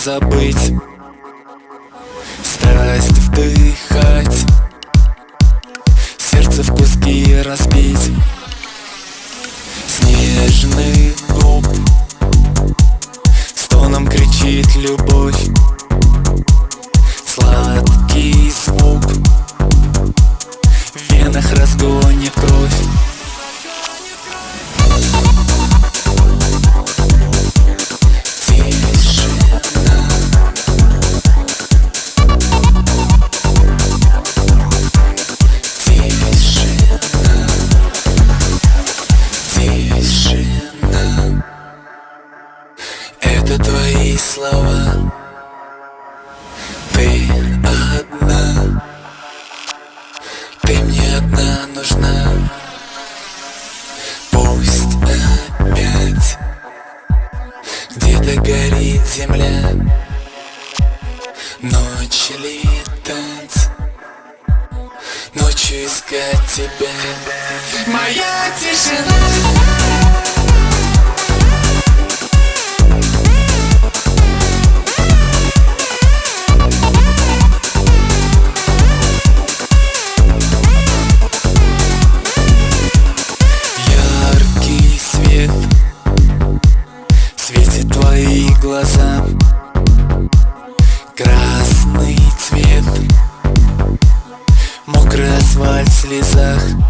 забыть, страсть вдыхать, сердце в куски разбить. Снежных губ стоном кричит любовь, сладкий звук в венах разгонит кровь. Это твои слова, ты одна, ты мне одна нужна. Пусть опять где-то горит земля, ночь летать, ночью искать тебя. Моя тишина. Светит твои глаза, красный цвет, мокрый асфальт в слезах.